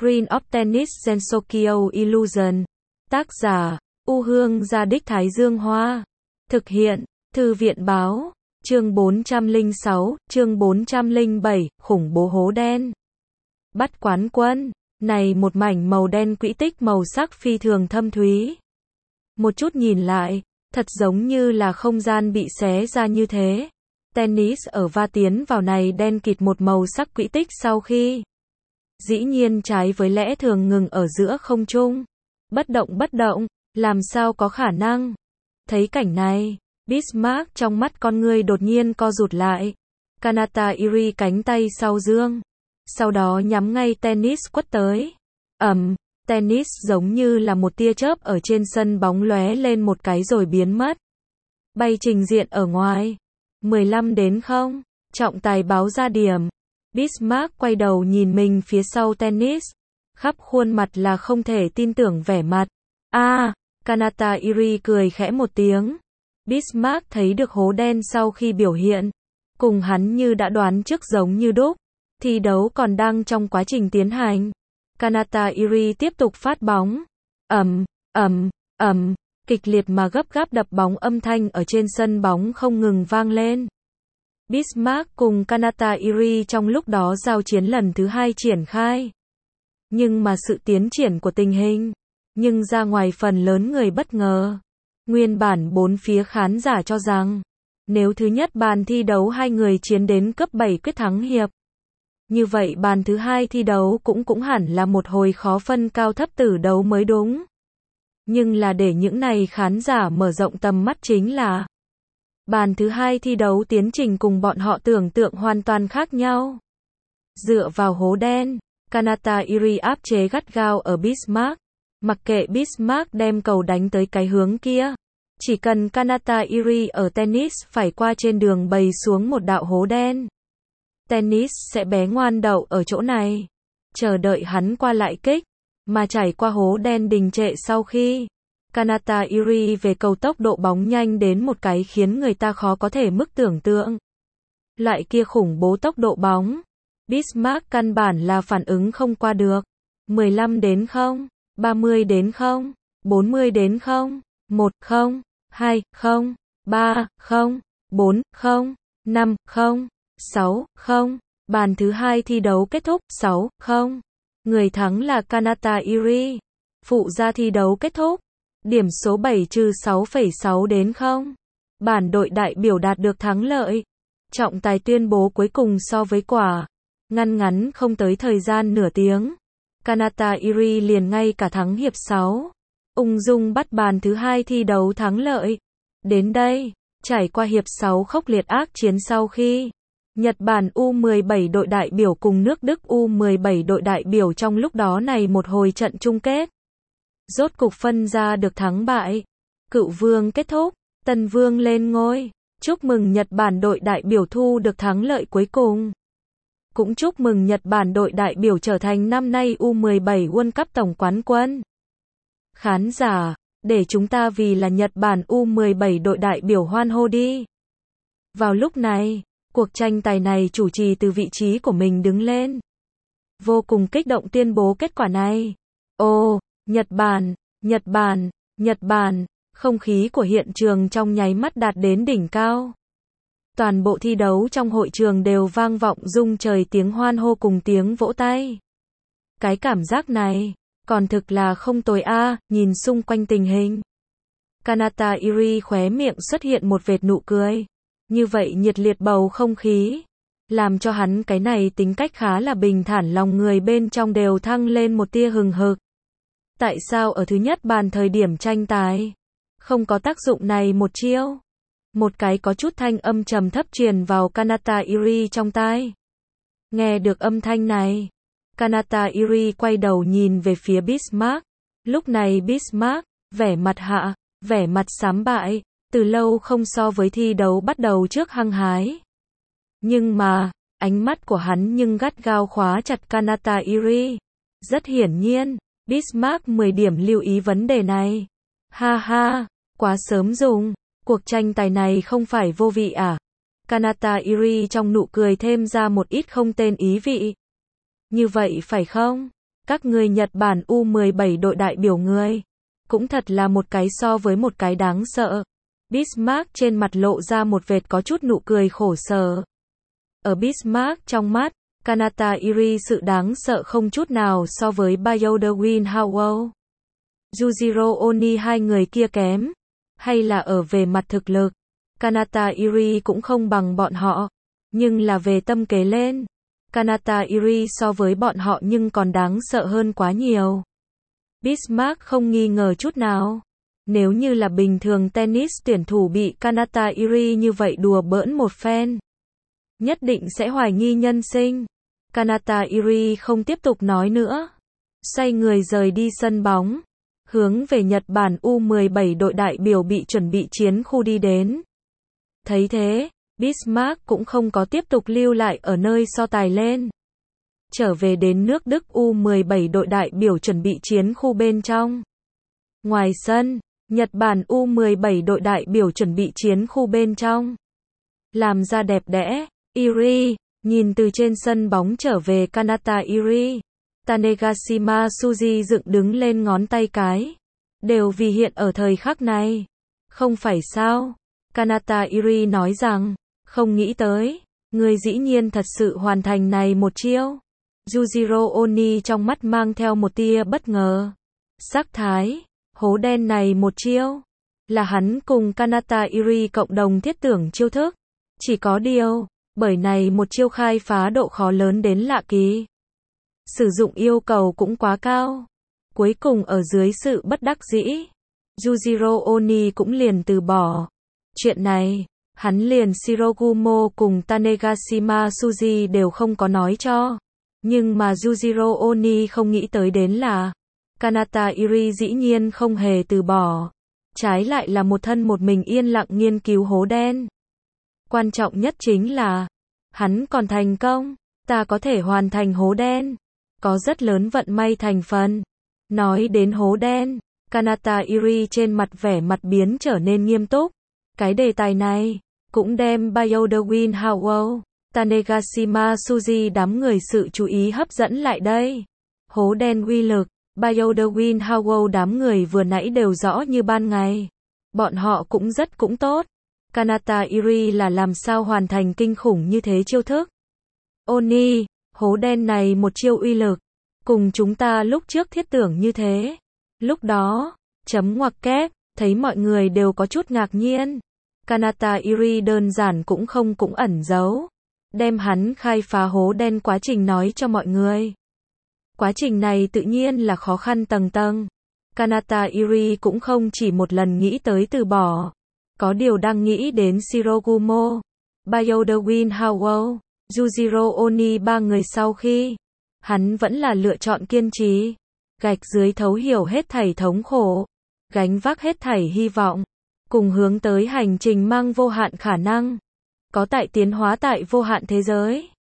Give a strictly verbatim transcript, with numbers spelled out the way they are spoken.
Green of Tennis Gensokyo Illusion. Tác giả, U Hương Gia Đích Thái Dương Hoa. Thực hiện, Thư viện Báo. Chương bốn trăm lẻ sáu, chương bốn trăm lẻ bảy, khủng bố hố đen. Bắt quán quân. Này một mảnh màu đen quỹ tích màu sắc phi thường thâm thúy. Một chút nhìn lại, thật giống như là không gian bị xé ra như thế. Tennis ở va tiến vào này đen kịt một màu sắc quỹ tích sau khi dĩ nhiên trái với lẽ thường ngừng ở giữa không trung. Bất động bất động, làm sao có khả năng. Thấy cảnh này, Bismarck trong mắt con người đột nhiên co rụt lại. Kanata Iri cánh tay sau dương. Sau đó nhắm ngay tennis quất tới. Ầm, tennis giống như là một tia chớp ở trên sân bóng lóe lên một cái rồi biến mất. Bay trình diện ở ngoài. mười lăm đến không. Trọng tài báo ra điểm. Bismarck quay đầu nhìn mình phía sau tennis. Khắp khuôn mặt là không thể tin tưởng vẻ mặt. A, à, Kanata Iri cười khẽ một tiếng. Bismarck thấy được hố đen sau khi biểu hiện. Cùng hắn như đã đoán trước giống như đúc. Thi đấu còn đang trong quá trình tiến hành. Kanata Iri tiếp tục phát bóng. Ầm, ầm, ầm, kịch liệt mà gấp gáp đập bóng âm thanh ở trên sân bóng không ngừng vang lên. Bismarck cùng Kanata Iri trong lúc đó giao chiến lần thứ hai triển khai. Nhưng mà sự tiến triển của tình hình, nhưng ra ngoài phần lớn người bất ngờ. Nguyên bản bốn phía khán giả cho rằng, nếu thứ nhất bàn thi đấu hai người chiến đến cấp bảy quyết thắng hiệp. Như vậy bàn thứ hai thi đấu cũng cũng hẳn là một hồi khó phân cao thấp tử đấu mới đúng. Nhưng là để những này khán giả mở rộng tầm mắt chính là bàn thứ hai thi đấu tiến trình cùng bọn họ tưởng tượng hoàn toàn khác nhau. Dựa vào hố đen, Kanata Iri áp chế gắt gao ở Bismarck. Mặc kệ Bismarck đem cầu đánh tới cái hướng kia. Chỉ cần Kanata Iri ở tennis phải qua trên đường bày xuống một đạo hố đen. Tennis sẽ bé ngoan đậu ở chỗ này. Chờ đợi hắn qua lại kích. Mà trải qua hố đen đình trệ sau khi Kanata Iri về cầu tốc độ bóng nhanh đến một cái khiến người ta khó có thể mức tưởng tượng. Loại kia khủng bố tốc độ bóng. Bismarck căn bản là phản ứng không qua được. mười lăm đến không, ba mươi đến không, bốn mươi đến không, một không, hai không, ba không, bốn không, năm không, sáu không. Bàn thứ hai thi đấu kết thúc sáu không. Người thắng là Kanata Iri. Phụ gia thi đấu kết thúc. Điểm số bảy trừ sáu phẩy sáu đến không. Bản đội đại biểu đạt được thắng lợi. Trọng tài tuyên bố cuối cùng so với quả. Ngăn ngắn không tới thời gian nửa tiếng. Kanata Iri liền ngay cả thắng hiệp sáu. Ung dung bắt bàn thứ hai thi đấu thắng lợi. Đến đây, trải qua hiệp sáu khốc liệt ác chiến sau khi Nhật Bản U mười bảy đội đại biểu cùng nước Đức U mười bảy đội đại biểu trong lúc đó này một hồi trận chung kết. Rốt cục phân ra được thắng bại. Cựu vương kết thúc, tân vương lên ngôi. Chúc mừng Nhật Bản đội đại biểu thu được thắng lợi cuối cùng. Cũng chúc mừng Nhật Bản đội đại biểu trở thành năm nay U mười bảy World Cup tổng quán quân. Khán giả, để chúng ta vì là Nhật Bản U mười bảy đội đại biểu hoan hô đi. Vào lúc này, cuộc tranh tài này chủ trì từ vị trí của mình đứng lên. Vô cùng kích động tuyên bố kết quả này. Ồ, Nhật Bản, Nhật Bản, Nhật Bản, không khí của hiện trường trong nháy mắt đạt đến đỉnh cao. Toàn bộ thi đấu trong hội trường đều vang vọng rung trời tiếng hoan hô cùng tiếng vỗ tay. Cái cảm giác này, còn thực là không tồi a, à, nhìn xung quanh tình hình. Kanata Iri khóe miệng xuất hiện một vệt nụ cười. Như vậy nhiệt liệt bầu không khí, làm cho hắn cái này tính cách khá là bình thản lòng người bên trong đều thăng lên một tia hừng hực. Tại sao ở thứ nhất bàn thời điểm tranh tài, không có tác dụng này một chiêu? Một cái có chút thanh âm trầm thấp truyền vào Kanata Iri trong tai. Nghe được âm thanh này, Kanata Iri quay đầu nhìn về phía Bismarck. Lúc này Bismarck, vẻ mặt hạ, vẻ mặt sám bại. Từ lâu không so với thi đấu bắt đầu trước hăng hái. Nhưng mà, ánh mắt của hắn nhưng gắt gao khóa chặt Kanata Iri. Rất hiển nhiên, Bismarck mười điểm lưu ý vấn đề này. Ha ha, quá sớm dùng, cuộc tranh tài này không phải vô vị à? Kanata Iri trong nụ cười thêm ra một ít không tên ý vị. Như vậy phải không? Các người Nhật Bản U mười bảy đội đại biểu người. Cũng thật là một cái so với một cái đáng sợ. Bismarck trên mặt lộ ra một vệt có chút nụ cười khổ sở. Ở Bismarck trong mắt, Kanata Iri sự đáng sợ không chút nào so với Bayodawin Howell. Yujiro Oni hai người kia kém. Hay là ở về mặt thực lực, Kanata Iri cũng không bằng bọn họ. Nhưng là về tâm kế lên, Kanata Iri so với bọn họ nhưng còn đáng sợ hơn quá nhiều. Bismarck không nghi ngờ chút nào. Nếu như là bình thường tennis tuyển thủ bị Kanata Iri như vậy đùa bỡn một phen, nhất định sẽ hoài nghi nhân sinh. Kanata Iri không tiếp tục nói nữa. Xoay người rời đi sân bóng. Hướng về Nhật Bản U mười bảy đội đại biểu bị chuẩn bị chiến khu đi đến. Thấy thế, Bismarck cũng không có tiếp tục lưu lại ở nơi so tài lên. Trở về đến nước Đức U mười bảy đội đại biểu chuẩn bị chiến khu bên trong. Ngoài sân, Nhật Bản U mười bảy đội đại biểu chuẩn bị chiến khu bên trong. Làm ra đẹp đẽ, Iri, nhìn từ trên sân bóng trở về Kanata Iri. Tanegashima Tsuji dựng đứng lên ngón tay cái. Đều vì hiện ở thời khắc này. Không phải sao? Kanata Iri nói rằng, không nghĩ tới, người dĩ nhiên thật sự hoàn thành này một chiêu. Yujiro Oni trong mắt mang theo một tia bất ngờ. Sắc thái, hố đen này một chiêu, là hắn cùng Kanata Iri cộng đồng thiết tưởng chiêu thức. Chỉ có điều, bởi này một chiêu khai phá độ khó lớn đến lạ kỳ. Sử dụng yêu cầu cũng quá cao. Cuối cùng ở dưới sự bất đắc dĩ, Yujiro Oni cũng liền từ bỏ. Chuyện này, hắn liền Shirogumo cùng Tanegashima Tsuji đều không có nói cho. Nhưng mà Yujiro Oni không nghĩ tới đến là, Kanata Iri dĩ nhiên không hề từ bỏ. Trái lại là một thân một mình yên lặng nghiên cứu hố đen. Quan trọng nhất chính là, hắn còn thành công. Ta có thể hoàn thành hố đen. Có rất lớn vận may thành phần. Nói đến hố đen, Kanata Iri trên mặt vẻ mặt biến trở nên nghiêm túc. Cái đề tài này, cũng đem Bayodawin Howell, Tanegashima Tsuji đám người sự chú ý hấp dẫn lại đây. Hố đen uy lực, Bayodawin Howell đám người vừa nãy đều rõ như ban ngày. Bọn họ cũng rất cũng tốt. Kanata Iri là làm sao hoàn thành kinh khủng như thế chiêu thức. Oni, hố đen này một chiêu uy lực, cùng chúng ta lúc trước thiết tưởng như thế. Lúc đó, chấm ngoặc kép, thấy mọi người đều có chút ngạc nhiên. Kanata Iri đơn giản cũng không cũng ẩn giấu. Đem hắn khai phá hố đen quá trình nói cho mọi người. Quá trình này tự nhiên là khó khăn tầng tầng. Kanata Iri cũng không chỉ một lần nghĩ tới từ bỏ. Có điều đang nghĩ đến Shirogumo, Bayodawin Howell, Yujiro Oni ba người sau khi, hắn vẫn là lựa chọn kiên trì, gạch dưới thấu hiểu hết thảy thống khổ, gánh vác hết thảy hy vọng, cùng hướng tới hành trình mang vô hạn khả năng, có tại tiến hóa tại vô hạn thế giới.